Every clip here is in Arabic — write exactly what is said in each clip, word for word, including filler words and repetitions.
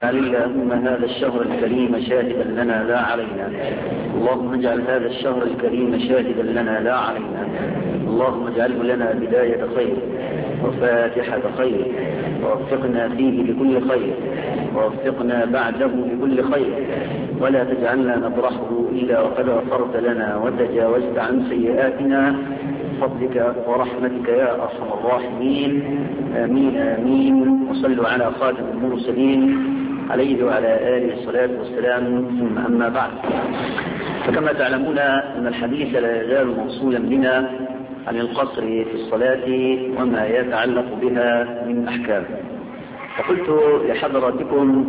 اللهم هذا الشهر الكريم شاهدا لنا لا علينا. اللهم اجعل هذا الشهر الكريم شاهدا لنا لا علينا. اللهم اجعله لنا بداية خير وفاتحة خير، ووفقنا فيه لكل خير، ووفقنا بعده لكل خير، ولا تجعلنا نبرحه إلا وقد غفرت لنا وتجاوزت عن سيئاتنا بفضلك ورحمتك يا أرحم الراحمين. آمين آمين. وصلوا على خاتم المرسلين عليه وعلى آله الصلاة والسلام. ثم أما بعد، فكما تعلمون أن الحديث لا يزال موصولا بنا عن القصر في الصلاة وما يتعلق بها من أحكام. فقلت لحضراتكم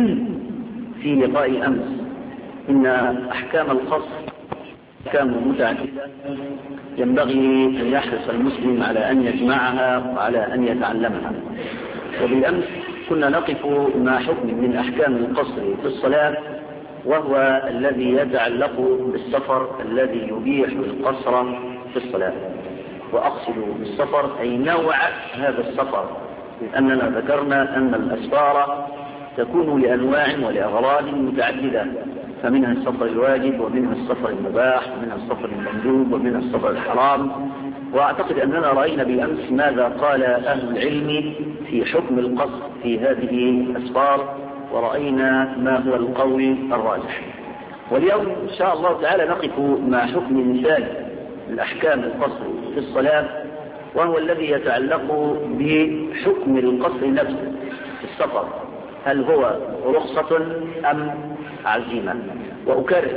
في لقاء أمس إن أحكام القصر أحكام متعددة ينبغي أن يحرص المسلم على أن يجمعها وعلى أن يتعلمها. وبالأمس كنا نقف مع حكم من أحكام القصر في الصلاة، وهو الذي يتعلق بالسفر الذي يبيح القصر في الصلاة. وأقصد بالسفر أي نوع هذا السفر، لأننا ذكرنا أن الأسفار تكون لأنواع ولأغراض متعددة، فمنها السفر الواجب، ومنها السفر المباح، ومنها السفر المندوب، ومنها السفر الحرام. وأعتقد أننا رأينا بالأمس ماذا قال أهل العلم في حكم القصر في هذه الأسفار، ورأينا ما هو القول الراجح. واليوم إن شاء الله تعالى نقف مع حكم مثال الأحكام القصر في الصلاة، وهو الذي يتعلق بحكم القصر نفسه في السفر، هل هو رخصة أم عزيمة؟ وأكرر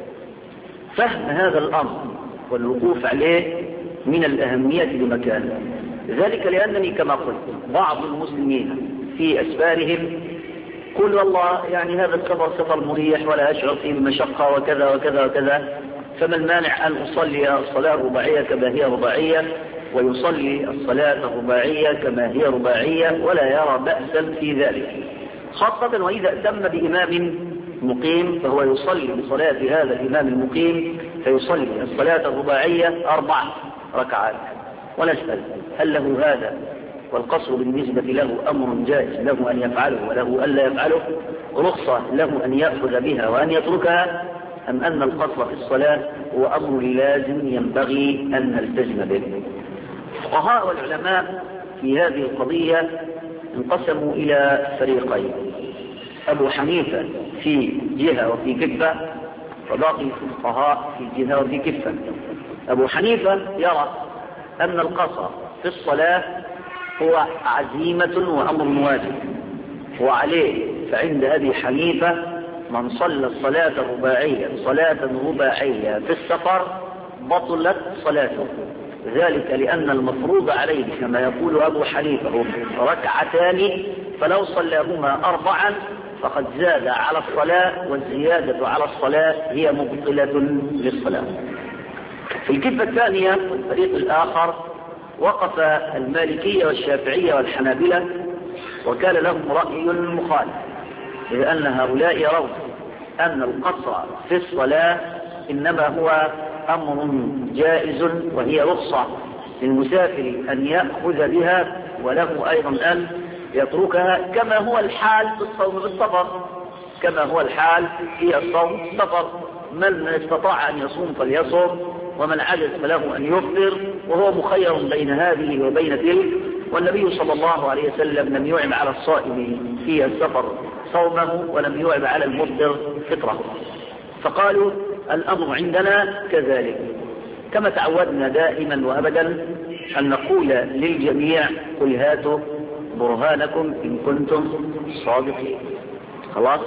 فهم هذا الأمر والوقوف عليه من الأهمية لمكانه، ذلك لأنني كما قلت بعض المسلمين في أسفارهم قل والله يعني هذا السفر سفر مريح ولا أشعر فيه بمشقة وكذا وكذا وكذا، فما المانع أن أصلي الصلاة الرباعية كما هي رباعية، ويصلي الصلاة الرباعية كما هي رباعية، ولا يرى بأسا في ذلك، خاصة وإذا أتم بإمام مقيم فهو يصلي بصلاة هذا الإمام المقيم، فيصلي الصلاة الرباعية أربع ركعات. ونسأل هل له هذا والقصر بالنسبة له أمر جائز له أن يفعله وله ألا يفعله، رخصة له أن يأخذ بها وأن يتركها، أم أن القصر في الصلاة هو أمر لازم ينبغي أن نلتزم به؟ الفقهاء والعلماء في هذه القضية انقسموا إلى فريقين، أبو حنيفة في جهة وفي كفة، وباقي الفقهاء في جهة وفي كفة. أبو حنيفة يرى أن القصر في الصلاة هو عزيمة وأمر واجب، وعليه فعند أبي حنيفة من صلى الصلاة الرباعية صلاة رباعية في السفر بطلت صلاته، ذلك لأن المفروض عليه كما يقول أبو حنيفة ركعتان، فلو صلاهما أربعا فقد زاد على الصلاة، والزيادة على الصلاة هي مبطلة للصلاة. في الكفة الثانية والفريق الآخر وقف المالكية والشافعية والحنابلة، وكان لهم رأي مخالف، لأن هؤلاء يرون أن القصر في الصلاة إنما هو أمر جائز، وهي رخصة للمسافر أن يأخذ بها، وله أيضا أن يتركها، كما هو الحال في الصوم بالسفر، كما هو الحال في الصوم بالسفر. من استطاع أن يصوم فليصوم، ومن عجز فله أن يفطر، وهو مخير بين هذه وبين تلك. والنبي صلى الله عليه وسلم لم يعب على الصائم في السفر صومه، ولم يعب على المفطر فطره. فقالوا الأمر عندنا كذلك، كما تعودنا دائما وأبدا أن نقول للجميع قل هاتوا برهانكم إن كنتم صادقين. خلاص.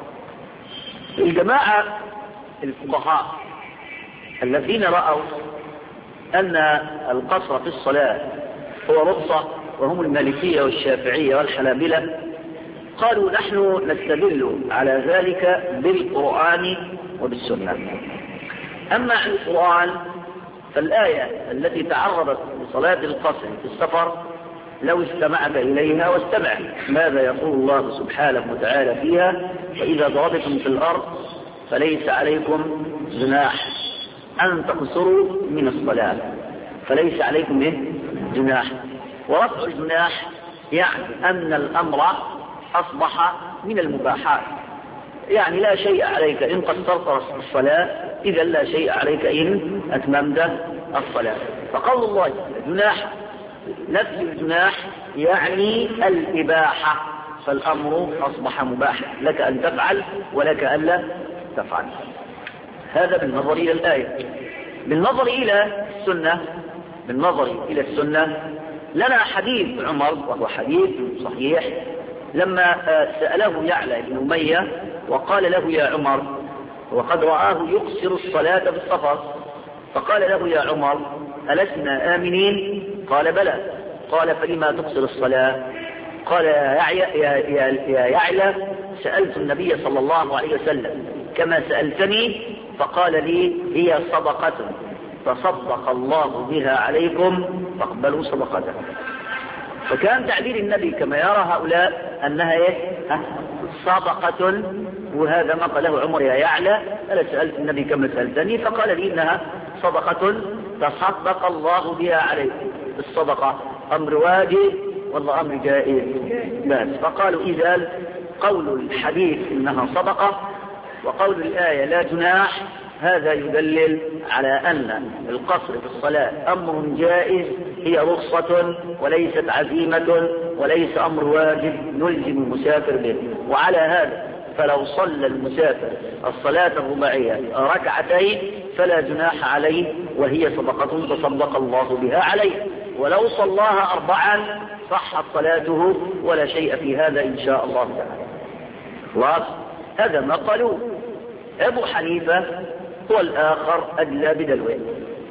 الجماعة الفقهاء الذين رأوا أن القصر في الصلاة هو رخصة، وهم المالكية والشافعية والحنابلة، قالوا نحن نستدل على ذلك بالقرآن وبالسنة. أما عن القرآن فالآية التي تعرضت لصلاة القصر في السفر لو استمعت إليها واستمع ماذا يقول الله سبحانه وتعالى فيها: وإذا ضربتم في الأرض فليس عليكم جناح أن تقصروا من الصلاة، فليس عليكم إيه؟ جناح. ورفع الجناح يعني أن الأمر أصبح من المباحات، يعني لا شيء عليك إن قصرت الصلاة، إذا لا شيء عليك إن أتممت الصلاة. فقول الله جناح، نفي الجناح يعني الإباحة، فالأمر أصبح مباحا لك أن تفعل ولك ألا تفعل. هذا بالنظر إلى الآية. بالنظر إلى السنة، بالنظر إلى السنة لنا حديث عمر وهو حديث صحيح، لما سأله يعلى بن أمية وقال له يا عمر، وقد رآه يقصر الصلاة في السفر، فقال له يا عمر ألسنا آمنين؟ قال بلى. قال فلما تقصر الصلاة؟ قال يا يعلى سألت النبي صلى الله عليه وسلم كما سألتني فقال لي هي صدقة تصدق الله بها عليكم فاقبلوا صدقته. فكان تعبير النبي كما يرى هؤلاء أنها إيه؟ صدقة، وهذا ما قاله عمر يا يعلى ألا سألت النبي كما سألتني فقال لي إنها صدقة تصدق الله بها عليكم. الصدقة أمر واجب والله أمر جائز بس. فقالوا إذا قول الحديث إنها صدقة وقول الآية لا جناح هذا يدلل على أن القصر في الصلاة أمر جائز، هي رخصة وليست عزيمة وليس أمر واجب نلزم المسافر به. وعلى هذا فلو صلى المسافر الصلاة الرباعية ركعتين فلا جناح عليه، وهي صدقة تصدق الله بها عليه. ولو صلاها أربعا صحت صلاته ولا شيء في هذا إن شاء الله تعالى. خلاص، هذا ما قالوا. أبو حنيفة هو الآخر أدلى بدلوه،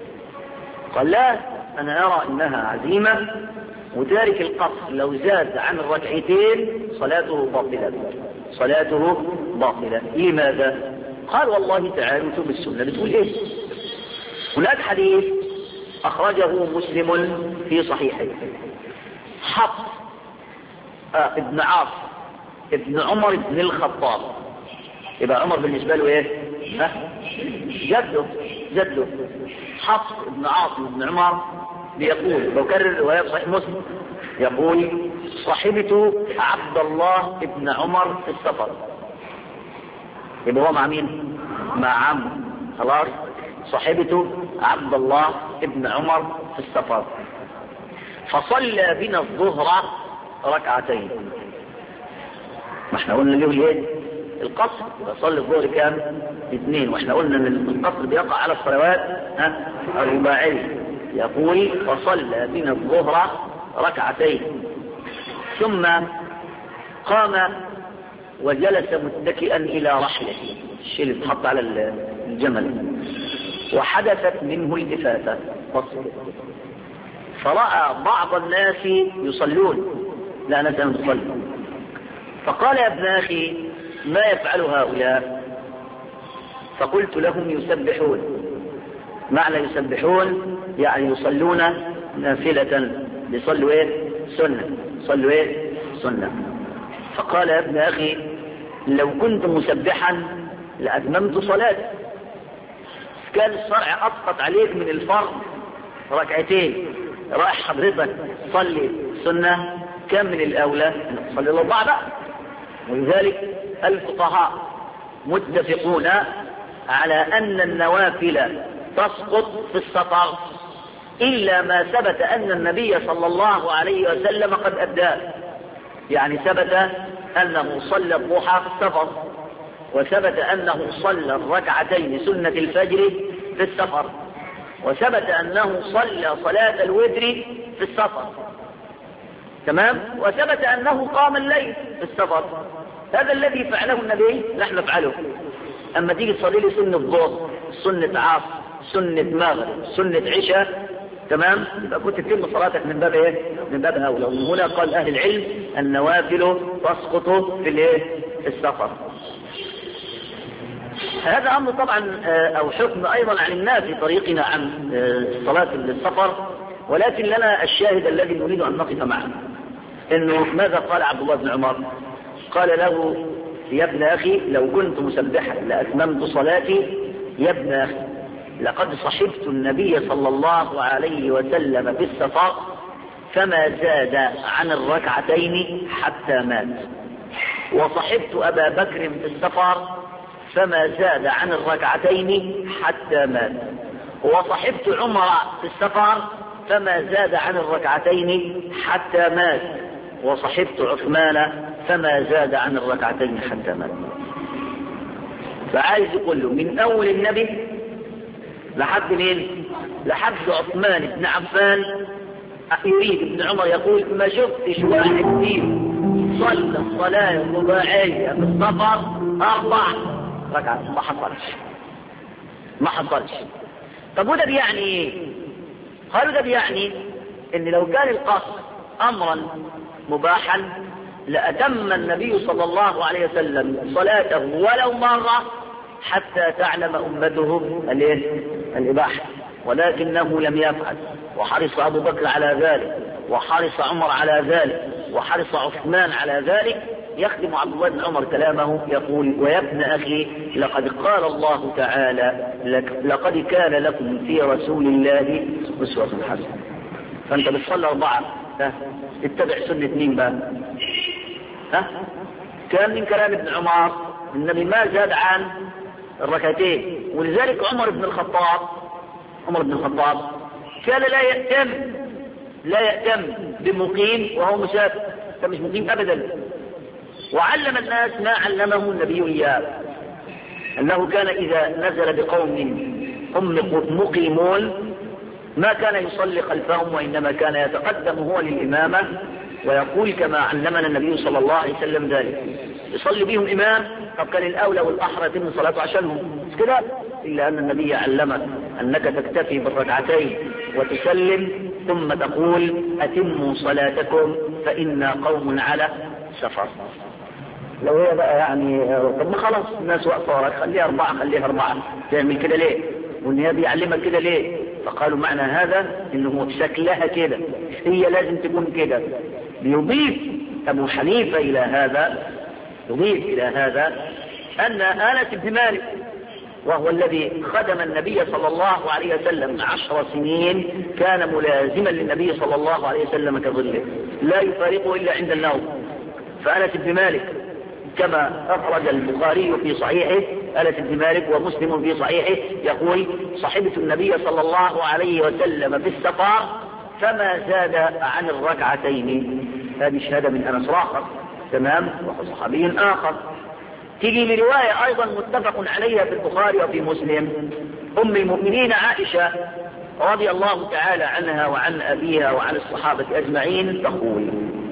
قال لا، أنا أرى أنها عزيمة، وتارك القصر لو زاد عن الركعتين صلاته باطلة، صلاته باطلة. لماذا؟ قال والله تعالى بالسنة بتقول إيه؟ هناك حديث أخرجه مسلم في صحيحه، حفص آه ابن عاص ابن عمر بن الخطاب، يبقى عمر بالنسبة له إيه؟ ها؟ جده جده حفص ابن عاصم بن عمر بيقول، بكرر رواية صحيح مسلم، يقول صحبت عبد الله ابن عمر في السفر. يبقى هو مع مين؟ مع عمه. خلاص، صحبت عبد الله ابن عمر في السفر فصلى بنا الظهر ركعتين. ما احنا قلنا له ايه؟ القصر. فصلي الظهر كام؟ اثنين، واحنا قلنا ان القصر بيقع على الصلوات ها الرباعية. يقول فصلى بنا الظهر ركعتين ثم قام وجلس متكئا الى رحله، الشيء اللي اتحط على الجمل، وحدثت منه الإفاتة فرأى بعض الناس يصلون، لا ناس لم تصلي، فقال يا ابن أخي ما يفعل هؤلاء؟ فقلت لهم يسبحون. معنى يسبحون يعني يصلون نافلة، يصلوا ايه؟ سنة، يصلوا ايه؟ سنة. فقال يا ابن أخي لو كنت مسبحا لأتممت صلاتي، كان الشرع أسقط عليك من الفرض ركعتين، رايح حضرتك صلي سنة، كم من الأولى صلي الأربعة بقى. ولذلك الفقهاء متفقون على أن النوافل تسقط في السفر إلا ما ثبت أن النبي صلى الله عليه وسلم قد أداه. يعني ثبت أنه صلى الضحى في السفر، وثبت أنه صلى الركعتين سنة الفجر في السفر، وثبت أنه صلى صلاة الوتر في السفر، تمام، وثبت أنه قام الليل في السفر. هذا الذي فعله النبي نحن نفعله. أما تيجي تصلي لي سنة ظهر، سنة عصر، سنة مغرب، سنة عشاء، تمام، يبقى كنت تتم صلاتك من باب ايه؟ من باب أولى. ومن هنا قال أهل العلم النوافل تسقط في الايه؟ في السفر. هذا أمر طبعا أو حكم أيضا عن الناس في طريقنا عن صلاة السفر، ولكن لنا الشاهد الذي نريد أن نقف معه، إنه ماذا قال عبد الله بن عمر؟ قال له يا ابن أخي لو كنت مسبحا لأتممت صلاتي. يا ابن أخي لقد صحبت النبي صلى الله عليه وسلم في السفر فما زاد عن الركعتين حتى مات، وصحبت أبا بكر في السفر فما زاد عن الركعتين حتى مات، وصحبت عمر في السفر فما زاد عن الركعتين حتى مات، وصحبت عثمان فما زاد عن الركعتين حتى مات. فعايز يقول له من أول النبي لحد مين؟ لحد عثمان بن عفان. يريد ابن عمر يقول ما شفتش واحد فيهم صلى الصلاة الرباعية في السفر أربع ركعات، ما حصلش ما حصلش. طب وده بيعني ايه؟ قالوا ده بيعني ان لو كان القصر امرا مباحا لأتم النبي صلى الله عليه وسلم صلاته ولو مرة حتى تعلم أمته الإباحة، ولكنه لم يفعل، وحرص أبو بكر على ذلك، وحرص عمر على ذلك، وحرص عثمان على ذلك. يخدم عبد الله بن عمر كلامه يقول ويا ابن أخي لقد قال الله تعالى لقد كان لكم في رسول الله أسوة حسنة. فأنت بتصلي أربعة اتبع سنة مين بقى؟ ها؟ كان من كلام ابن عمر النبي ما زاد عن الركعتين، ولذلك عمر بن الخطاب عمر بن الخطاب كان لا يأتم لا يأتم بمقيم وهو مسافر، كان مش مقيم أبدا، وعلم الناس ما علمه النبي إياه، أنه كان إذا نزل بقوم هم مقيمون ما كان يصلي خلفهم، وإنما كان يتقدم هو للإمامة ويقول كما علمنا النبي صلى الله عليه وسلم ذلك، يصلي بهم إمام. طب كان الأولى والأحرى يتم صلاته عشانهم مش كده؟ إلا أن النبي علمك أنك تكتفي بالركعتين وتسلم ثم تقول أتموا صلاتكم فإنا قوم على سفر. لو هي بقى يعني طب ما خلاص الناس واقفة وراك خليها أربعة خليها أربعة، تعمل كده ليه؟ والنبي يعلمك كده ليه؟ فقالوا معنى هذا إنه شكلها كده، هي لازم تكون كده. بيضيف أبو حنيفة إلى هذا يضيف إلى هذا أن أنس بن مالك وهو الذي خدم النبي صلى الله عليه وسلم عشر سنين كان ملازما للنبي صلى الله عليه وسلم كظله لا يفارقه إلا عند النوم. فأنس بن مالك كما أخرج البخاري في صحيحه أنس بن مالك ومسلم في صحيحه يقول صحبت النبي صلى الله عليه وسلم في السفر فما زاد عن الركعتين. هذه شهادة من أنس آخر تمام وصحابي آخر. تيجي لرواية أيضا متفق عليها في البخاري وفي مسلم أم المؤمنين عائشة رضي الله تعالى عنها وعن أبيها وعن الصحابة أجمعين تقول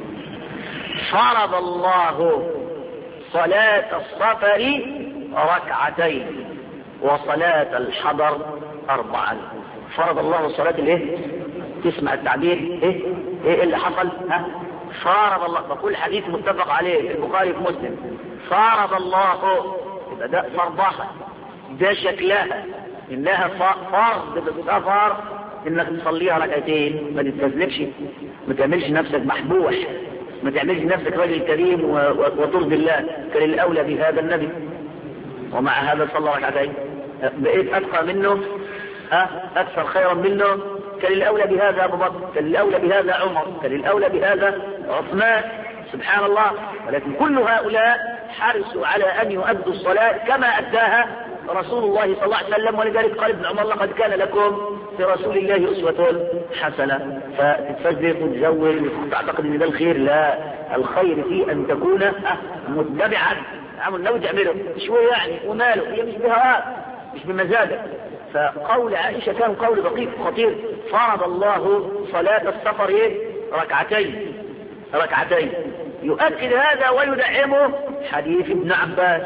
فرض الله صلاة السفر ركعتين وصلاة الحضر أربعا. فرض الله صلاة الايه؟ تسمع التعبير ايه ايه اللي حصل؟ ها فرض الله. بقول حديث متفق عليه في البخاري في مسلم فرض الله يبقى ده فرضها ده شكلها انها فرض بالسفر انك تصليها ركعتين ما تتكلفش ما تعملش نفسك محبوح ما تعملش نفسك راجل كريم وترضي الله. كان الاولى بهذا النبي ومع هذا صلى ركعتين بقيت اتقى منه ها اكثر خيرا منه. كان الاولى بهذا ابو بكر كان الاولى بهذا عمر كان الاولى بهذا عثمان سبحان الله. ولكن كل هؤلاء حرصوا على ان يؤدوا الصلاة كما اداها رسول الله صلى الله عليه وسلم. ولذلك قال ابن عمر لقد كان لكم في رسول الله اسوة حسنة. فتتفزق وتزول وتعتقد ان ده الخير، لا الخير في ان تكون متبعا عمل لو تعمله شوية يعني وماله هي مش بهواك مش بمزاجك. فقول عائشة كان قول دقيق خطير فرض الله صلاة السفر ايه ركعتين ركعتين. يؤكد هذا ويدعمه حديث ابن عباس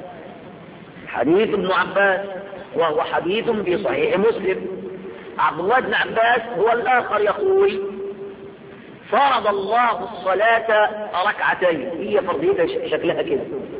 حديث ابن عباس وهو حديث في صحيح مسلم. عبد الله بن عباس هو الآخر يقول فرض الله الصلاة ركعتين هي فرضية شكلها كده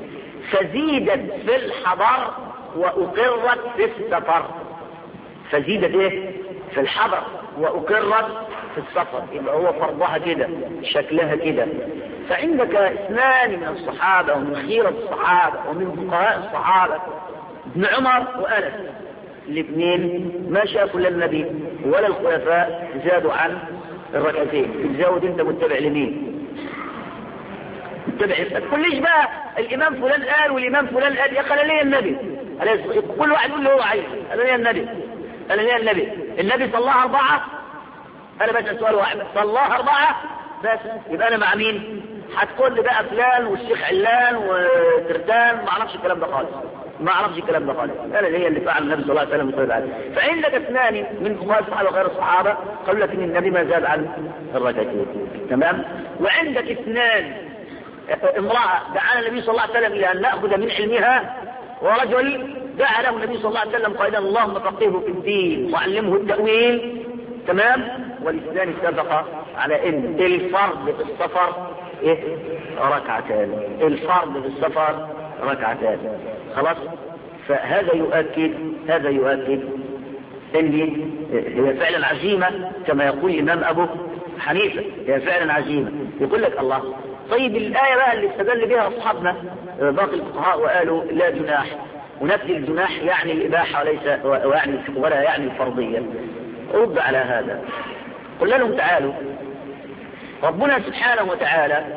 فزيدت في الحضر وأقرت في السفر. فزيدت ايه في الحضر وأقرت في السفر يبقى هو فرضها كده شكلها كده. فعندك اثنان من الصحابة ومن خيرة الصحابة ومن فقهاء الصحابة ابن عمر وأنس الاثنين ما شافوا لا النبي ولا الخلفاء زادوا عن الركعتين. تزود انت متبع لمين؟ اتبع. ما تقوليش بقى الامام فلان قال والامام فلان قال، يا اخي انا ليا النبي، كل واحد يقول له هو عايز، انا ليا النبي، انا ليا النبي. النبي صلاها اربعه، انا بسال سؤال واحد، صلاها اربعه بس، يبقى انا مع مين؟ هتقول لي بقى فلان والشيخ علان وترتان، ما اعرفش الكلام ده خالص، ما اعرفش الكلام ده خالص. انا اللي هي اللي فعل النبي صلى الله عليه وسلم وصلى عليه. فعندك اثنان من فقهاء الصحابه وغير الصحابه قالوا لك ان النبي ما زاد عن الركعتين، تمام. وعندك اثنان، امراه دعانا النبي صلى الله عليه وسلم الى ان ناخذ من علمها، ورجل دعا له النبي صلى الله عليه وسلم قائلا اللهم فقهه في الدين وعلمه التاويل، تمام. والاثنان اتفقا على ان الفرض في السفر ايه؟ ركعتان. الفرض في السفر ركعتان، خلاص. فهذا يؤكد هذا يؤكد ان هي فعلا عزيمه كما يقول الامام ابو حنيفه، هي فعلا عزيمه. يقول لك الله، طيب الايه بقى اللي استدل بها اصحابنا باقي الفقهاء وقالوا لا جناح، ونفي الجناح يعني الاباحه وليس ويعني ولا يعني الفرضيه. رد على هذا، قل لهم تعالوا، ربنا سبحانه وتعالى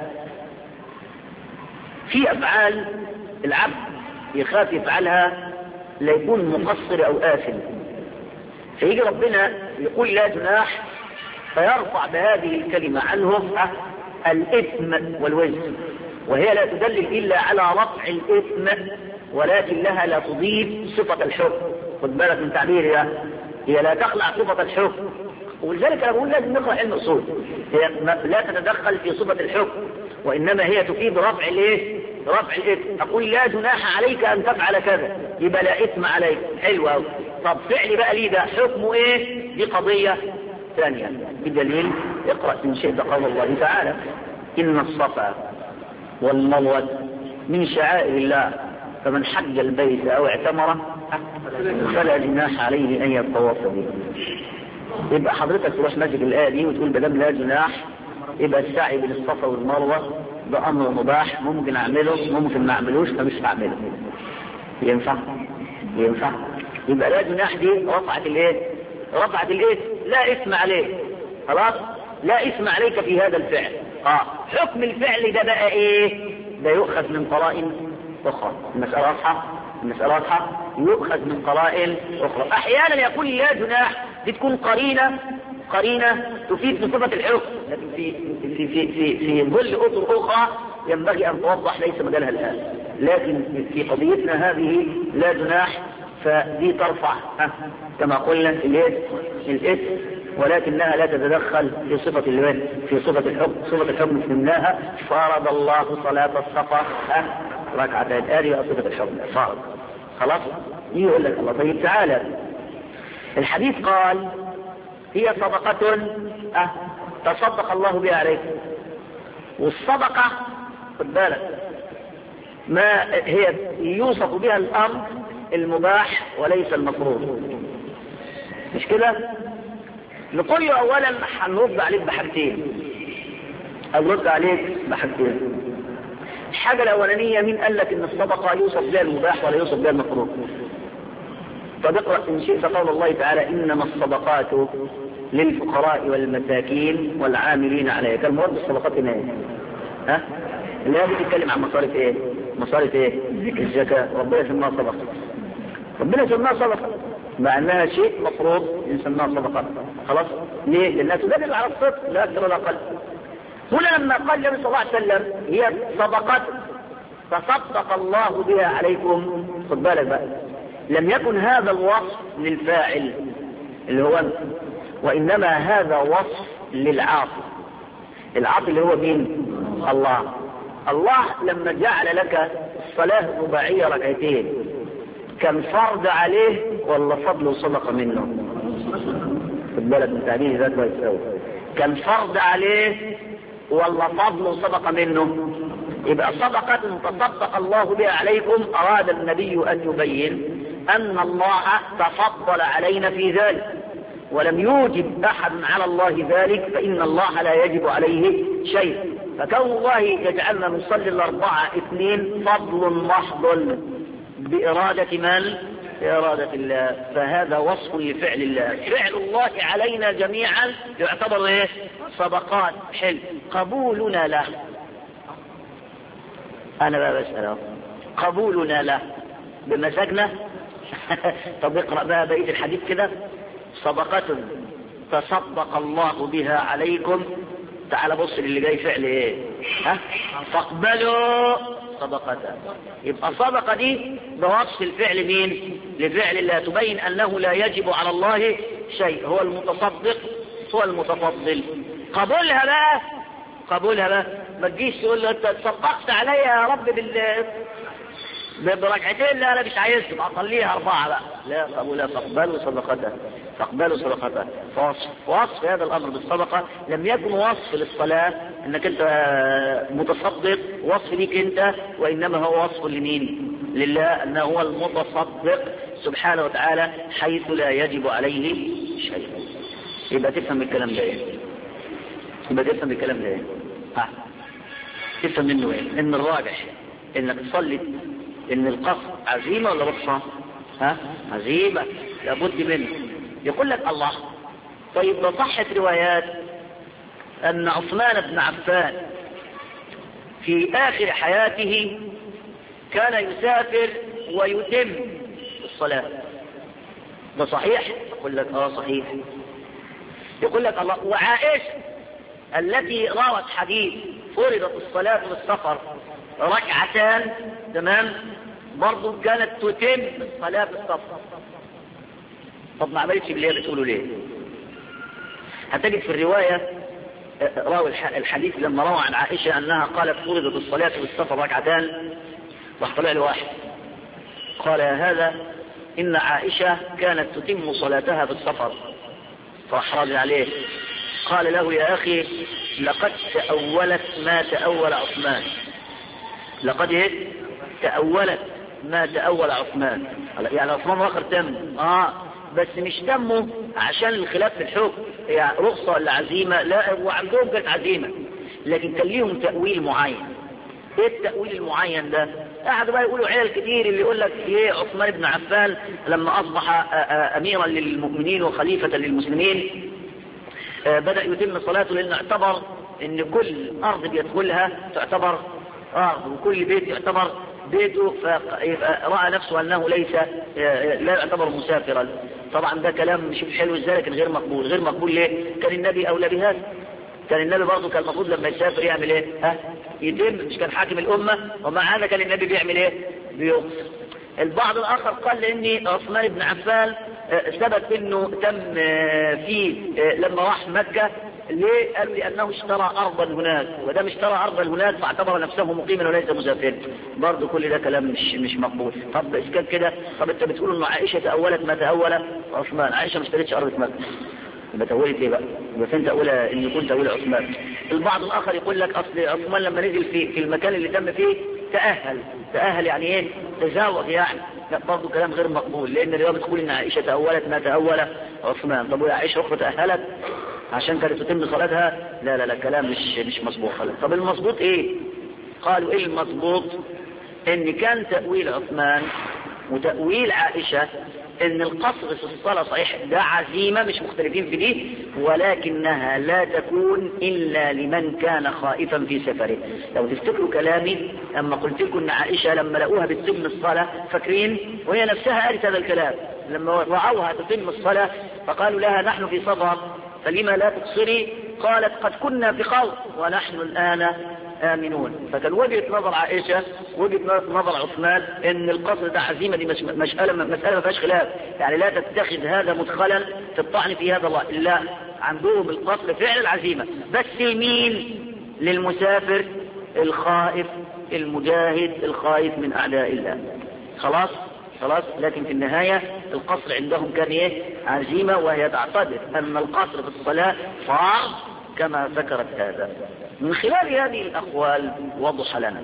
في افعال العبد يخاف يفعلها لا يكون مقصر او آثم، فيجي ربنا يقول لا جناح فيرفع بهذه الكلمة عنهم الإثم والوزن، وهي لا تدلل إلا على رفع الإثم ولكن لها لا تضيف صفة الحكم. خد بالك من تعبيرها، هي لا تخلع صفة الحكم، ولذلك أنا بقول لازم نقرأ علم الأصول، هي لا تتدخل في صفة الحكم وإنما هي تفيد رفع الإيه؟ رفع الإثم. أقول لا جناح عليك أن تفعل كذا، يبقى لا إثم عليك، حلو أوي. طب فعلي بقى ليه ده حكمه إيه؟ دي قضية ثانية بدليل، اقرأ إن شئت قول الله تعالى إن الصفا والمروة من شعائر الله فمن حج البيت أو اعتمره فلا جناح عليه أن يطوف به. يبقى حضرتك تروح ماسك الآية دي وتقول بدل لا جناح يبقى السعي بين الصفا والمروة ده أمر مباح، ممكن أعمله ممكن ما أعملوش فمش هعمله. ينفع؟ ينفع؟ يبقى لا جناح دي رفعت الإيه؟ رفعت الإيه؟ لا إثم عليه، خلاص؟ لا إثم عليك في هذا الفعل. آه حكم الفعل ده بقى إيه؟ ده يؤخذ من قرائن أخرى. المسألة واضحة؟ المسألة واضحة؟ يؤخذ من قرائن أخرى. أحيانا يقول لا جناح دي تكون قرينة قرينة تفيد بصفة الحكم، لكن في في في في في ظل أطر أخرى ينبغي أن توضح ليس مجالها الآن. لكن في قضيتنا هذه لا جناح، فدي ترفع كما قلنا الإثم الإثم ولكنها لا تتدخل في صفة الوجه في صفة الحكم. صفة الحكم فهمناها، فرض الله صلاة السفر ركعتين، هذه صفة الحكم فرض، خلاص. يقول لك الله طيب تعالى، الحديث قال هي صدقة أه تصدق الله بها عليك، والصدقة خد بالك ما هي يوصف بها الأمر المباح وليس المفروض، مش كده؟ نقول له أولا هنرد عليك بحاجتين، هنرد عليك بحاجتين. الحاجة الأولانية، مين قال لك إن الصدقة يوصف بها المباح ولا يوصف بها المفروض؟ طب اقرأ إن شئت قول الله تعالى إنما الصدقات للفقراء والمساكين والعاملين عليها. كان مراد الصدقات هنا ايه؟ ها؟ اللي هذه بتتكلم عن مصارف ايه؟ مصارف ايه؟ الزكاة. ربنا سماها صدقة، ربنا سماها صدقة مع انها شيء مفروض يسمى صدقة، خلاص. ليه؟ لانها تدل على الصدق لا اكثر ولا اقل. هنا لما قال النبي صلى الله عليه وسلم هي صدقة تصدق الله بها عليكم، خد بالك بقى، لم يكن هذا الوصف للفاعل اللي هو انت، وانما هذا وصف للعاطي. العاطي اللي هو مين؟ الله. الله لما جعل لك الصلاة رباعية ركعتين كان فرض عليه ولا فضل وصدقة منه؟ خد بالك من تعبير ذات ويساوي، كان فرض عليه ولا فضل وصدقة منه؟ يبقى صدقة تصدق الله بها عليكم. أراد النبي أن يبين أن الله تفضل علينا في ذلك، ولم يوجب أحد على الله ذلك، فإن الله لا يجب عليه شيء. فكون الله يجعلنا نصلي الأربعة اثنين فضل محض بإرادة من؟ بإرادة الله. فهذا وصف لفعل الله. فعل الله علينا جميعا يعتبر ايه؟ صدقات. حل قبولنا له أنا بقى بسأله قبولنا له بمزاجنا. طب اقرأ بقى بقية الحديث كده. صدقة تصدق الله بها عليكم. تعال بص اللي جاي فعل ايه؟ ها؟ فاقبلوا صدقته. يبقى الصدقة دي بوصف الفعل مين؟ لفعل الله، تبين أنه لا يجب على الله شيء، هو المتصدق هو المتفضل. قبولها بقى قبولها بقى ما تجيش تقول له انت تصدقت عليا يا رب بال بركعتين، لا انا مش عايزهم اصليها اربعه بقى، لا قبولها. فاقبلوا صدقته فاقبلوا صدقته. فوصف وصف هذا الامر بالصدقه لم يكن وصف للصلاه انك انت متصدق، وصف ليك انت، وانما هو وصف لمين؟ لله، انه هو المتصدق سبحانه وتعالى حيث لا يجب عليه شيء. يبقى تفهم الكلام ده ايه؟ يبقى تفهم الكلام ده ايه؟ ها تفهم منه ايه؟ ان الراجح انك تصلي ان القصر عزيمة ولا رخصة؟ ها عزيمة لابد منه. يقول لك الله طيب بصحة روايات ان عثمان بن عفان في اخر حياته كان يسافر ويتم الصلاة، ده صحيح؟ يقول لك اه صحيح. يقول لك الله وعائشة التي روت حديث فرضت الصلاة بالسفر ركعتان تمام برضو كانت تتم الصلاة بالسفر. طب ما عملتش بالليل بتقولوا ليه؟ هتجد في الرواية راوي الحديث لما روى عن عائشة انها قالت فرضت الصلاة بالسفر ركعتان، راح طلع له واحد قال يا هذا ان عائشة كانت تتم صلاتها بالسفر، فراح راضي عليه قال له يا اخي لقد تأولت ما تأول عثمان، لقد ايه تأولت ما تأول عثمان. يعني عثمان واخر تم اه بس مش تمه عشان الخلاف في الحكم يعني رخصة ولا عزيمة، لا وعندهم كانت عزيمة لكن كان ليهم تأويل معين. ايه التأويل المعين ده؟ قاعد بقى يقولوا علل كتير، اللي يقول لك ايه عثمان بن عفان لما اصبح اميرا للمؤمنين وخليفة للمسلمين بدأ يتم صلاته لأنه اعتبر ان كل ارض بيدخلها تعتبر ارض وكل بيت يعتبر بيته، فرأى نفسه انه ليس لا يعتبر مسافرا. طبعا ده كلام مش حلو ازاي لكن غير مقبول. غير مقبول ليه؟ كان النبي اولى بهذا، كان النبي برضه كان المفروض لما يسافر يعمل ايه؟ ها يتم، مش كان حاكم الامه؟ ومع هذا كان النبي بيعمل ايه؟ بيقصر. البعض الاخر قال ان عثمان بن عفان ثبت انه تم فيه لما راح مكة. ليه؟ قالوا لانه اشترى ارضا هناك، ودام اشترى ارضا هناك فاعتبر نفسه مقيما وليس مسافرا. برضه كل ده كلام مش مش مقبول. طب اذا كان كده طب انت بتقول ان عائشة تأولت ما تأول عثمان، عائشة ما اشترتش ارض مكة، يبقى تأولت ايه بقى؟ يبقى فين تأولها ان يكون تأويل عثمان؟ البعض الاخر يقول لك اصل عثمان لما نزل في في المكان اللي تم فيه تأهل، تأهل يعني ايه؟ تزاوج يعني. لا برضه كلام غير مقبول، لان الرواية بتقول ان عائشة تأولت ما تأول عثمان. طب ويا عائشة اخرى تأهلت عشان كانت تتم صلاتها؟ لا لا لا كلام مش مش مظبوط خالص. طب المظبوط ايه؟ قالوا ايه المظبوط؟ ان كان تأويل عثمان وتأويل عائشة ان القصر في الصلاة صحيح ده عزيمة مش مختلفين في دي، ولكنها لا تكون الا لمن كان خائفا في سفره. لو تفتكروا كلامي اما قلت لكم ان عائشة لما لقوها بتتم الصلاة فاكرين، وهي نفسها قالت هذا الكلام لما رأوها تتم الصلاة فقالوا لها نحن في سفر فلما لا تقصري؟ قالت قد كنا في خوف ونحن الآن آمنون. فكان وجهة نظر عائشة وجهة نظر عثمان ان القصر ده عزيمة، دي مسألة مسألة ما فيهاش خلاف، يعني لا تتخذ هذا مدخلا في الطعن في هذا الله. لا، عندهم القصر فعل العزيمة، بس لمين؟ للمسافر الخائف المجاهد الخائف من أعداء الله. خلاص خلاص. لكن في النهاية القصر عندهم كان ايه؟ عزيمة، وهي تعتبر ان القصر في الصلاة فرض كما ذكرت هذا. من خلال هذه الأقوال وضح لنا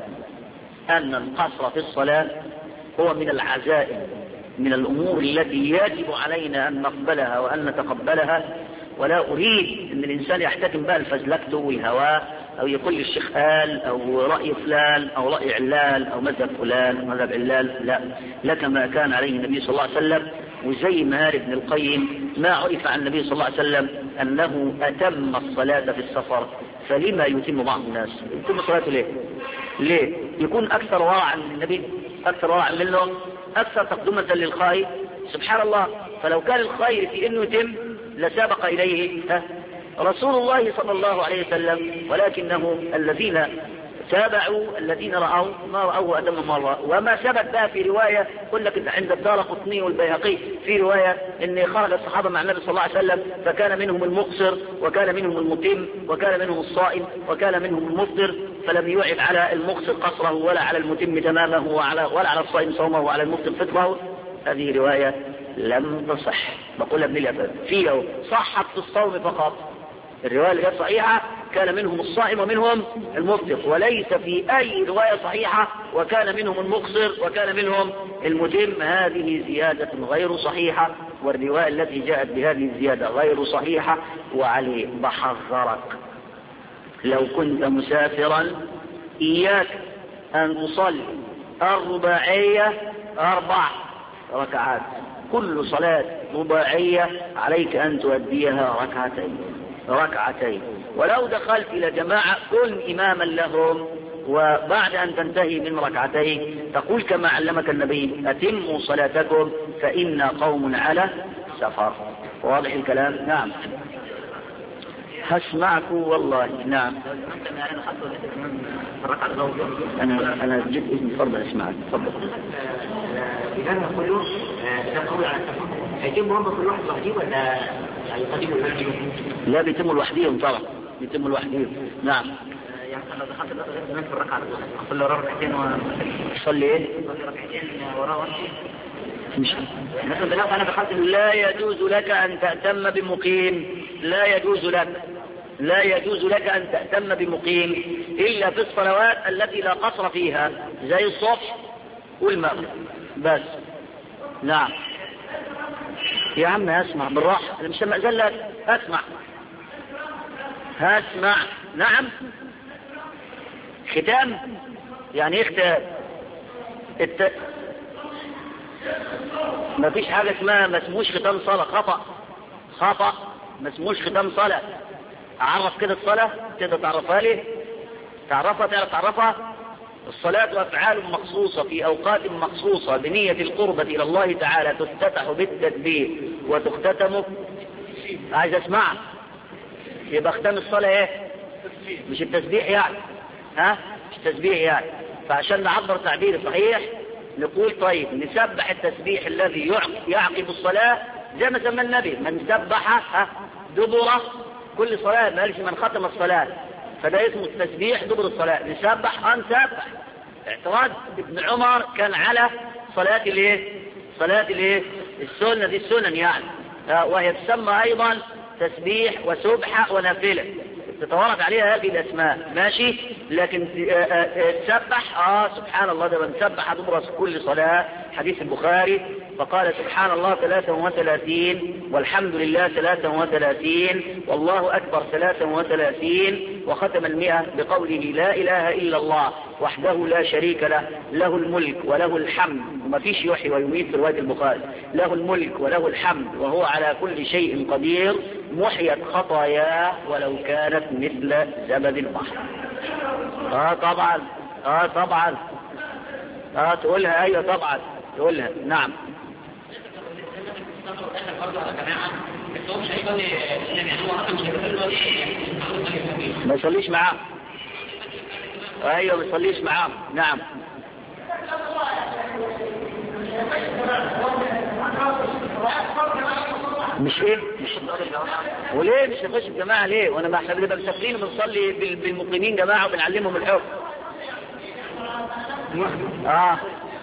أن القصر في الصلاة هو من العزائم، من الأمور التي يجب علينا أن نقبلها وأن نتقبلها. ولا أريد أن الإنسان يحتكم بقى الفزلكته والهواء أو يقول الشيخ قال أو رأي فلان أو رأي علال أو مذهب فلان أو مذهب علال. لا، لك ما كان عليه النبي صلى الله عليه وسلم. وزي ما قال ابن القيم ما عرف عن النبي صلى الله عليه وسلم أنه أتم الصلاة في السفر فلما يتم بعض الناس يتم صلاته ليه؟ ليه؟ يكون أكثر ورعا من النبي، أكثر ورعا منه، أكثر تقدمة للخير. سبحان الله، فلو كان الخير في أنه يتم لسابق إليه رسول الله صلى الله عليه وسلم، ولكنه الذين تابعوا الذين رأوا ما رأوه أتم مرة. وما ثبت بقى في رواية قل لك عند الدارقطني والبيهقي في رواية أن خرج الصحابة مع النبي صلى الله عليه وسلم فكان منهم المقصر وكان منهم المتم وكان منهم الصائم وكان منهم المفطر، فلم يعب على المقصر قصره ولا على المتم تمامه وعلى ولا على الصائم صومه وعلى المفطر فطره. هذه رواية لم تصح. بقول ابن الأبد فيه صحت في الصوم فقط. الرواية اللي هي صحيحة كان منهم الصائم ومنهم المفطر، وليس في أي رواية صحيحة وكان منهم المقصر وكان منهم المتم. هذه زيادة غير صحيحة، والرواية التي جاءت بهذه الزيادة غير صحيحة. وعليه بحذرك لو كنت مسافرا إياك أن تصلي الرباعية أربع ركعات، كل صلاة رباعية عليك أن تؤديها ركعتين ركعتين ولو دخلت إلى جماعة كن إماما لهم، وبعد أن تنتهي من ركعتين تقول كما علمك النبي أتموا صلاتكم فإن قوم على سفر. واضح الكلام؟ نعم هسمعك والله. نعم أنا أنا جد اسمي فرض أسمعك. تفضل. إذا كله تقول على السفر هيتم برضه كل واحد لوحده ولا يقدموا لوحده؟ لا بيتموا لوحدهم طبعا، بيتموا لوحدهم. نعم. يعني لو دخلت في الركعة أصلي وراه ركعتين وصلي إيه؟ أصلي ركعتين وراه مش مثلا لو أنا دخلت لا يجوز لك أن تأتم بمقيم، لا يجوز لك لا يجوز لك أن تأتم بمقيم إلا في الصلوات التي لا قصر فيها زي الصبح والمغرب بس. نعم يا عم اسمع بالراحة، أنا مش مأذن لك، اسمع اسمع. نعم ختام يعني ايه ختام؟ الت... ما فيش حاجة اسمها ما اسموش ختام صلاة، خطأ خطأ ما اسموش ختام صلاة. عرف كده الصلاة تقدر تعرفها لي؟ تعرفها تعرف تعرفها؟ الصلاة أفعال مخصوصة في أوقات مخصوصة بنية القربة إلى الله تعالى، تفتتح بالتكبير وتختتم. عايز اسمع يبقى ختام الصلاة ايه؟ مش التسبيح يعني، ها مش التسبيح يعني. فعشان نعبر تعبير صحيح نقول طيب نسبح التسبيح الذي يعقب الصلاة زي ما سمى النبي من سبح ها دبر كل صلاة، ما قالش من ختم الصلاة، فده اسمه التسبيح دبر الصلاة. نسبح أن نسبح. اعتراض ابن عمر كان على صلاة الايه؟ صلاة الايه؟ السنة دي السنن يعني، وهي تسمى أيضا تسبيح وسبحة ونافلة، تتورد عليها هذه الأسماء ماشي. لكن تسبح اه سبحان الله ده بنسبح دبر كل صلاة، حديث البخاري فقال سبحان الله ثلاثة وثلاثين والحمد لله ثلاثة وثلاثين والله أكبر ثلاثة وثلاثين، وختم المئة بقوله لا إله إلا الله وحده لا شريك له له الملك وله الحمد، وما فيش يحيي ويميت في رواية البخاري، له الملك وله الحمد وهو على كل شيء قدير، محيت خطاياه ولو كانت مثل زبد البحر. اه طبعا اه طبعا اه تقولها ايوه طبعا تقولها. نعم ما يصليش معاه. ايوه ما يصليش معاه. نعم مش ايه مش وليه مش نخش الجماعة ليه؟ وانا ما احنا بنبقى مسافرين وبنصلي بالمقيمين جماعة وبنعلمهم الحكم. اه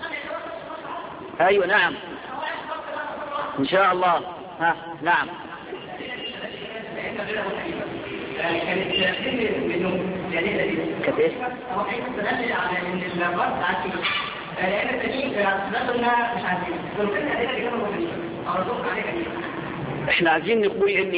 ايوه نعم ان شاء الله. ها نعم كانت ايه؟ احنا عايزين نقول ان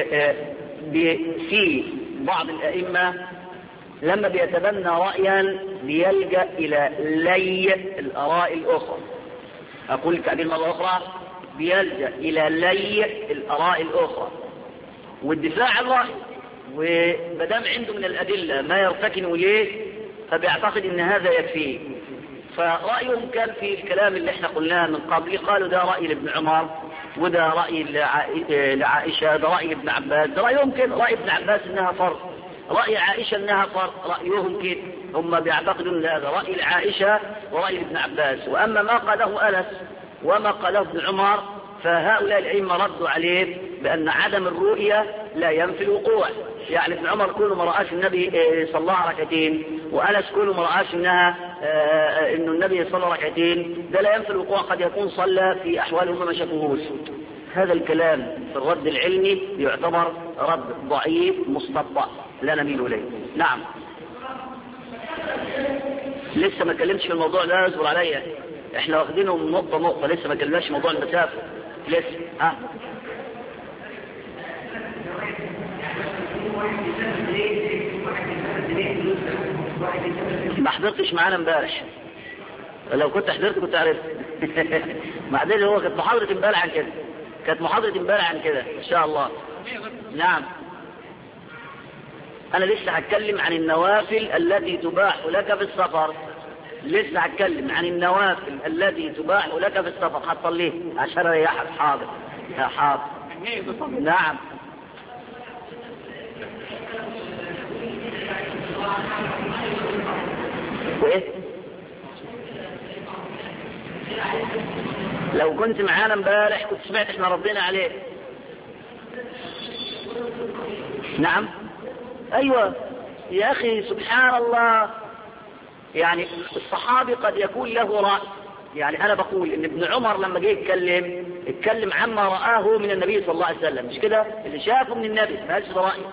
في بعض الائمة لما بيتبنى رأيا بيلجأ الى لي الاراء الاخرى. اقول التعبير مرة اخرى، بيلجأ الى لي الاراء الاخرى والدفاع عن الرأي. ومدام عنده من الأدلة ما يرتكن إليه فبيعتقد ان هذا يكفيه. فرأيهم كان في الكلام اللي احنا قلناه من قبل، قالوا ده رأي لابن عمر وده رأي لعائشة، ده رأي ابن عباس، ده رأيهم كده، رأي ابن عباس انها فرض، رأي عائشة انها فرض، رأيهم كده، هم بيعتقدون ان هذا رأي لعائشة ورأي ابن عباس. واما ما قاله أنس وما قاله ابن عمر فهؤلاء الأئمة ردوا عليه بأن عدم الرؤية لا ينفي الوقوع. يعني ابن عمر كله ما رآش النبي صلى ركعتين، وأنس كله ما رآش انها انه النبي صلى ركعتين، ده لا ينفي الوقوع، قد يكون صلى في أحوال هم ما شافوهوش. هذا الكلام في الرد العلمي يعتبر رد ضعيف مستطبع لا نميل إليه. نعم. لسه ما اتكلمتش في الموضوع ده، اصبر عليا، احنا واخدينه نقطة نقطة، لسه ما اتكلمناش موضوع المسافة لسه. ها ما حضرتش معانا امبارح، لو كنت حضرت كنت عرفت. ما حضرتش، هو كانت محاضرة امبارح عن كده، كانت محاضرة امبارح عن كده ان شاء الله. نعم. انا لسه هتكلم عن النوافل التي تباح لك في السفر، لسه هتكلم عن النوافل التي تباح لك في السفر. هتصليه عشان اريحك. حاضر يا حاضر. نعم. وايه لو كنت معانا امبارح كنت سمعت احنا ردينا عليه. نعم. ايوه يا اخي سبحان الله، يعني الصحابي قد يكون له رأي. يعني انا بقول ان ابن عمر لما جه يتكلم اتكلم عما رآه من النبي صلى الله عليه وسلم، مش كده؟ اللي شافه من النبي ما قالش ده رأيه.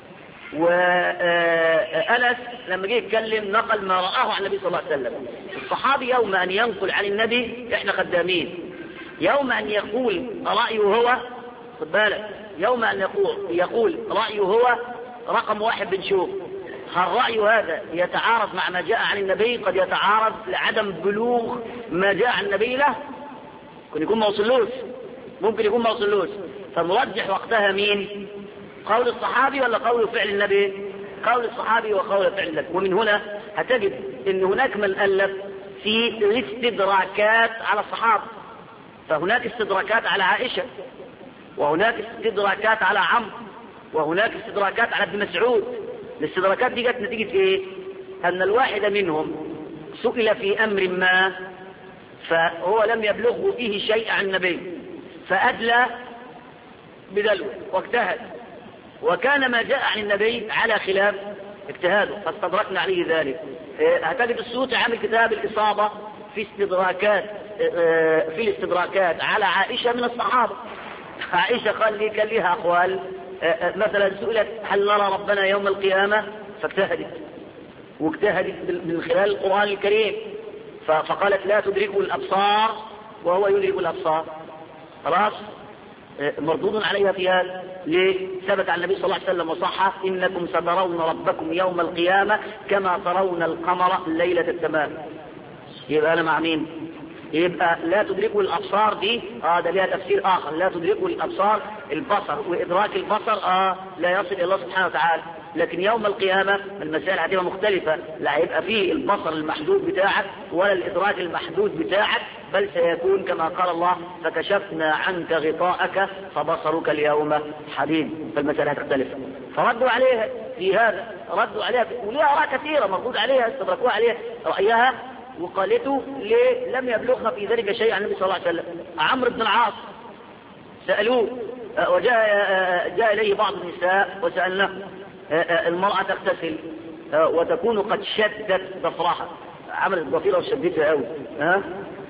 وأنس لما جه يتكلم نقل ما رآه عن النبي صلى الله عليه وسلم. الصحابي يوم ان ينقل عن النبي احنا خدامين، يوم ان يقول رأيه هو، خد بالك، يوم ان يقول يقول رأيه هو رقم واحد بنشوف هل رأي هذا يتعارض مع ما جاء عن النبي. قد يتعارض لعدم بلوغ ما جاء عن النبي له، ممكن يكون ما وصلوش، ممكن يكون ما وصلوش. فمرجح وقتها مين؟ قول الصحابي ولا قول فعل النبي؟ قول الصحابي وقول فعل النبي. ومن هنا هتجد ان هناك من ألف في الاستدراكات على الصحابة، فهناك استدراكات على عائشة، وهناك استدراكات على عمرو، وهناك استدراكات على ابن مسعود. الاستدراكات دي جت نتيجة ايه؟ ان الواحد منهم سئل في امر ما فهو لم يبلغه فيه شيء عن النبي فأدلى بدلوه واجتهد، وكان ما جاء عن النبي على خلاف اجتهاده فاستدركنا عليه ذلك. هتجد السيوطي عامل كتاب الإصابة في استدراكات في الاستدراكات على عائشة من الصحابة. عائشة قال لي كان لها أقوال، مثلا سئلت هل نرى ربنا يوم القيامة فاجتهدت، واجتهدت من خلال القرآن الكريم فقالت لا تدركه الأبصار وهو يدرك الأبصار. خلاص مردود عليها في هذا. ليه؟ ثبت عن النبي صلى الله عليه وسلم وصحح إنكم سترون ربكم يوم القيامة كما ترون القمر ليلة التمام. يبقى أنا مع مين؟ يبقى لا تدركوا الأبصار دي اه ده ليها تفسير آخر. لا تدركوا الأبصار البصر، وإدراك البصر اه لا يصل إلى الله سبحانه وتعالى. لكن يوم القيامة المسائل هتبقى مختلفة، لا هيبقى فيه البصر المحدود بتاعك ولا الإدراك المحدود بتاعك، بل سيكون كما قال الله فكشفنا عنك غطاءك فبصرك اليوم حديد. فالمسائل هتختلف. فردوا عليها في هذا، ردوا عليها وليها آراء كثيرة مردود عليها استدركوها عليها رأيها وقالته ليه لم يبلغها في ذلك شيء عن النبي صلى الله عليه وسلم. عمرو بن العاص سألوه وجاء جاء إليه بعض النساء وسألناه المرأة تغتسل وتكون قد شدت ضفرها، عملت ضفيرة وشدتها قوي، ها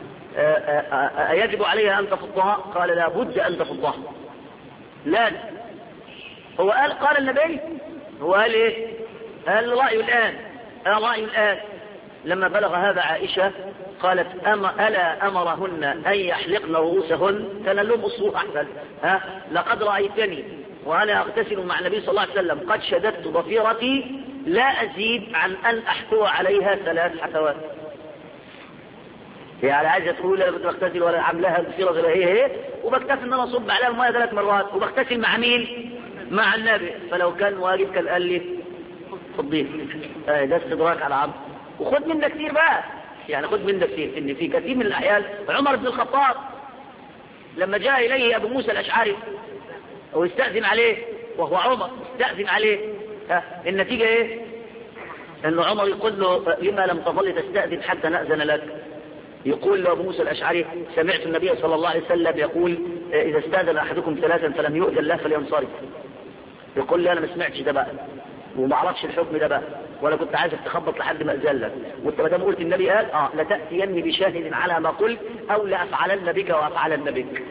يجب عليها أن تفضها؟ قال لا بد أن تفضها. لا هو قال قال النبي هو قال إيه؟ قال رأيه الآن رأيه الآن. لما بلغ هذا عائشة قالت أما ألا أمرهن أن يحلقن رؤوسهن كان لهم أصوه أحسن. ها لقد رأيتني وأنا أغتسل مع النبي صلى الله عليه وسلم قد شددت ضفيرتي لا أزيد عن أن أحتوى عليها ثلاث حثوات. يعني عايزة تقول أنا كنت بغتسل ولا عاملها ضفيرة زي هي هي وبكتفي إن أنا أصب عليها المية ثلاث مرات وبغتسل مع مين؟ مع النبي، فلو كان واجب كان قال لي فضيل. آه ده استدراك على عمرو. وخد من ده كتير بقى، يعني خد من ده كتير ان في كثير من الاحيان عمر بن الخطاب لما جاء اليه ابو موسى الاشعري واستأذن عليه وهو عمر استأذن عليه، ها النتيجة ايه؟ ان عمر يقول له لما لم تظل تستأذن حتى نأذن لك؟ يقول له ابو موسى الاشعري سمعت النبي صلى الله عليه وسلم يقول اذا استأذن احدكم ثلاثا فلم يؤذن له فلينصرف. يقول لي انا ما سمعتش ده بقى وما اعرفش الحكم ده بقى، ولا كنت عايزك تخبط لحد ما اذن لك، وانت ما دام قلت النبي قال اه لتأتيني بشاهد على ما قلت او لافعلن بك وافعلن بك.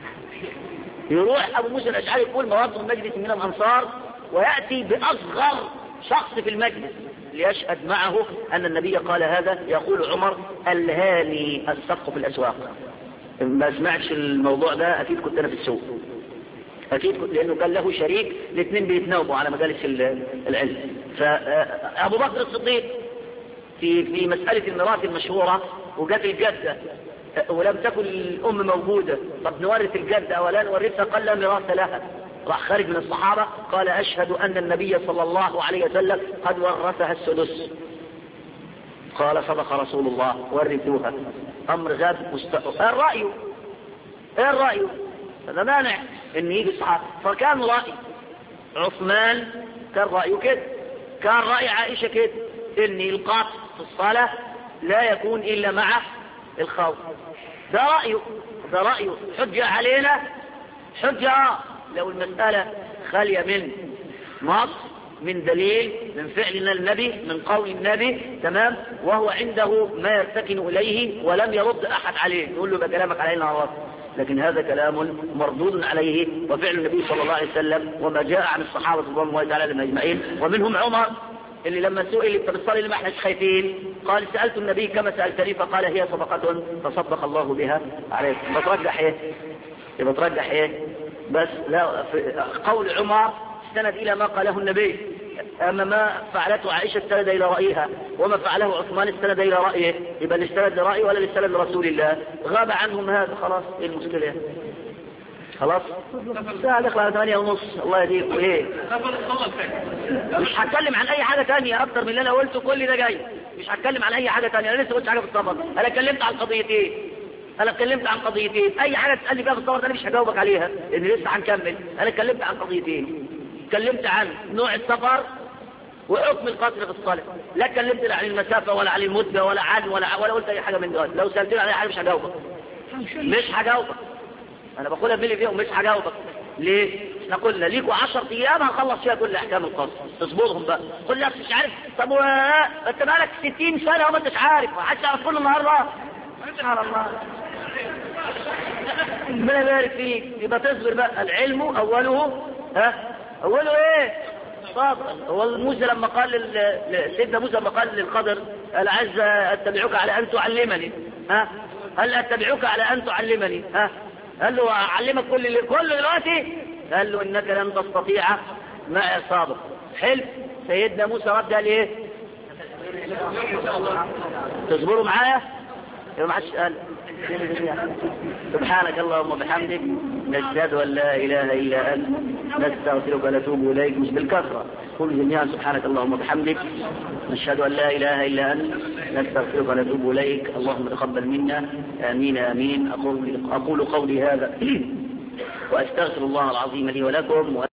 يروح ابو موسى الاشعري يقول مواد المجلس من الانصار ويأتي باصغر شخص في المجلس ليشهد معه ان النبي قال هذا. يقول عمر الهاني السبق في الاسواق. ما سمعتش الموضوع ده اكيد كنت انا في السوق، اكيد كنت، لانه كان له شريك الاثنين بيتناوبوا على مجالس العلم. فابو بكر الصديق في في مسألة الميراث المشهورة وجات الجدة ولم تكن الام موجودة، طب نورث الجدة ولا نورثها؟ قال لا ميراث لها. راح خارج من الصحابة قال اشهد ان النبي صلى الله عليه وسلم قد ورثها السدس. قال صدق رسول الله ورثوها. امر غاب مستقر. ايه الرأي؟ ايه الرأي؟ هذا مانع ان يجي الصحابة. فكان رأي عثمان كان رأيه كده، كان رأي عائشة كده، ان القاط في الصلاة لا يكون الا مع الخوف. ده رأيه، ده رأيه حجة علينا، حجة لو المسألة خالية من نص، من دليل، من فعل النبي، من قول النبي، تمام، وهو عنده ما يرتكن إليه ولم يرد أحد عليه، نقول له بكلامك علينا عرض. لكن هذا كلام مردود عليه وفعل النبي صلى الله عليه وسلم وما جاء عن الصحابة رضوان الله تعالى عليهم أجمعين. ومنهم عمر اللي لما سئل انت بتصلي لما احنا خايفين قال سألت النبي كما سألتني فقال هي صدقة فصدق الله بها عليك. بترجح ايه؟ بترجح ايه؟ بس لا، قول عمر استند الى ما قاله النبي، اما ما فعلته عائشة استند الى رأيها، وما فعله عثمان استند الى رأيه. يبقى استند لرأيه ولا استند لرسول الله؟ غاب عنهم هذا، خلاص ايه المشكلة؟ خلاص الساعة دخل على ثمانية ونص. الله يهديك. وايه مش هتكلم عن اي حاجة تانية اكتر من اللي انا قلته، كل ده جاي مش هتكلم عن اي حاجة تانية. انا لسه قلت حاجة في الصبر، انا اتكلمت عن قضيتين، انا اتكلمت عن قضيتين. اي حاجة تسألني فيها في الصبر انا مش هجاوبك عليها لان لسه هنكمل. انا اتكلمت عن قضيتين، اتكلمت عن نوع السفر وحكم القصر في الصلاة، لا اتكلمت عن المسافة ولا عن المدة ولا عن ولا ولا قلت اي حاجة من دول. لو سألتني عن اي حاجة مش هجاوبك، مش هجاوبك. انا بقولها بملي فيهم مش هجاوبك. ليه؟ احنا قلنا ليكوا عشر ايام هنخلص فيها كل احكام القصر، اصبرهم بقى. قل لك مش عارف، طب و... انت بقالك ستين سنة وما انتش عارف، محدش يعرف كل النهارده. سبحان الله. ربنا يبارك فيك. يبقى تصبر بقى. العلم اوله ها اوله ايه؟ صبر. هو موسى لما قال لل... سيدنا موسى لما قال للخضر قال عز اتبعك على ان تعلمني، ها هل اتبعك على ان تعلمني؟ ها قال له اعلمك كل كل دلوقتي؟ قال له انك لن تستطيع معي صابر. حلو. سيدنا موسى رد قال ايه؟ تصبروا معايا؟ يبقى ما حدش قال. سبحانك اللهم وبحمدك نشهد ان لا اله الا انت نستغفرك ونتوب اليك. مش بالكثره، قل جميعا سبحانك اللهم وبحمدك نشهد ان لا اله الا انت نستغفرك ونتوب اليك. اللهم تقبل منا. امين امين. اقول اقول قولي هذا واستغفر الله العظيم لي ولكم.